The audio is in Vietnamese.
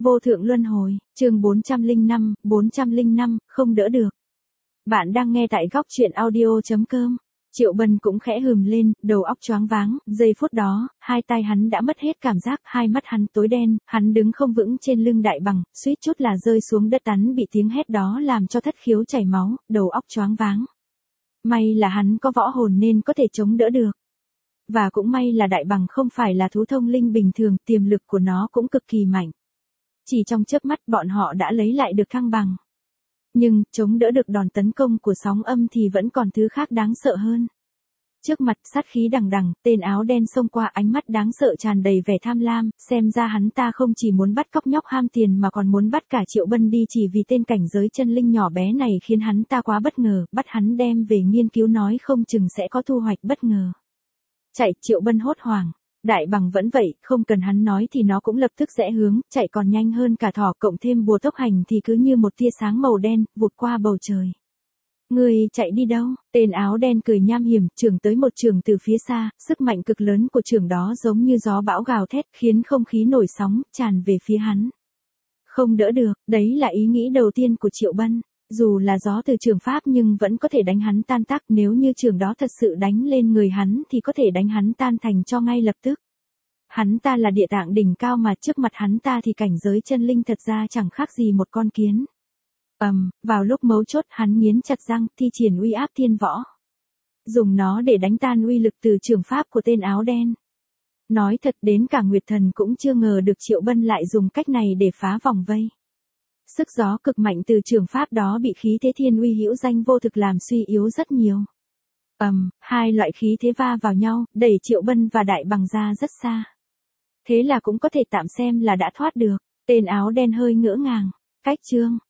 Vô thượng luân hồi, chương 405, không đỡ được. Bạn đang nghe tại góc truyện audio.com. Triệu Bân cũng khẽ hừm lên, đầu óc choáng váng, giây phút đó, hai tai hắn đã mất hết cảm giác, hai mắt hắn tối đen, hắn đứng không vững trên lưng đại bằng, suýt chút là rơi xuống đất tắn bị tiếng hét đó làm cho thất khiếu chảy máu, đầu óc choáng váng. May là hắn có võ hồn nên có thể chống đỡ được. Và cũng may là đại bằng không phải là thú thông linh bình thường, tiềm lực của nó cũng cực kỳ mạnh. Chỉ trong chớp mắt bọn họ đã lấy lại được thăng bằng. Nhưng, chống đỡ được đòn tấn công của sóng âm thì vẫn còn thứ khác đáng sợ hơn. Trước mặt sát khí đằng đằng, tên áo đen xông qua, ánh mắt đáng sợ tràn đầy vẻ tham lam, xem ra hắn ta không chỉ muốn bắt cóc nhóc ham tiền mà còn muốn bắt cả Triệu Bân đi, chỉ vì tên cảnh giới chân linh nhỏ bé này khiến hắn ta quá bất ngờ, bắt hắn đem về nghiên cứu nói không chừng sẽ có thu hoạch bất ngờ. Chạy, Triệu Bân hốt hoảng. Đại bằng vẫn vậy, không cần hắn nói thì nó cũng lập tức rẽ hướng, chạy còn nhanh hơn cả thỏ, cộng thêm bùa tốc hành thì cứ như một tia sáng màu đen, vụt qua bầu trời. Người chạy đi đâu? Tên áo đen cười nham hiểm, chưởng tới một chưởng từ phía xa, sức mạnh cực lớn của chưởng đó giống như gió bão gào thét, khiến không khí nổi sóng, tràn về phía hắn. Không đỡ được, đấy là ý nghĩ đầu tiên của Triệu Bân. Dù là gió từ chưởng pháp nhưng vẫn có thể đánh hắn tan tác, nếu như chưởng đó thật sự đánh lên người hắn thì có thể đánh hắn tan thành cho ngay lập tức. Hắn ta là địa tạng đỉnh cao mà trước mặt hắn ta thì cảnh giới chân linh thật ra chẳng khác gì một con kiến. Vào lúc mấu chốt hắn nghiến chặt răng, thi triển uy áp thiên võ. Dùng nó để đánh tan uy lực từ chưởng pháp của tên áo đen. Nói thật đến cả Nguyệt Thần cũng chưa ngờ được Triệu Bân lại dùng cách này để phá vòng vây. Sức gió cực mạnh từ chưởng pháp đó bị khí thế thiên uy hữu danh vô thực làm suy yếu rất nhiều. Hai loại khí thế va vào nhau, đẩy Triệu Bân và đại bằng ra rất xa. Thế là cũng có thể tạm xem là đã thoát được. Tên áo đen hơi ngỡ ngàng. Cách chương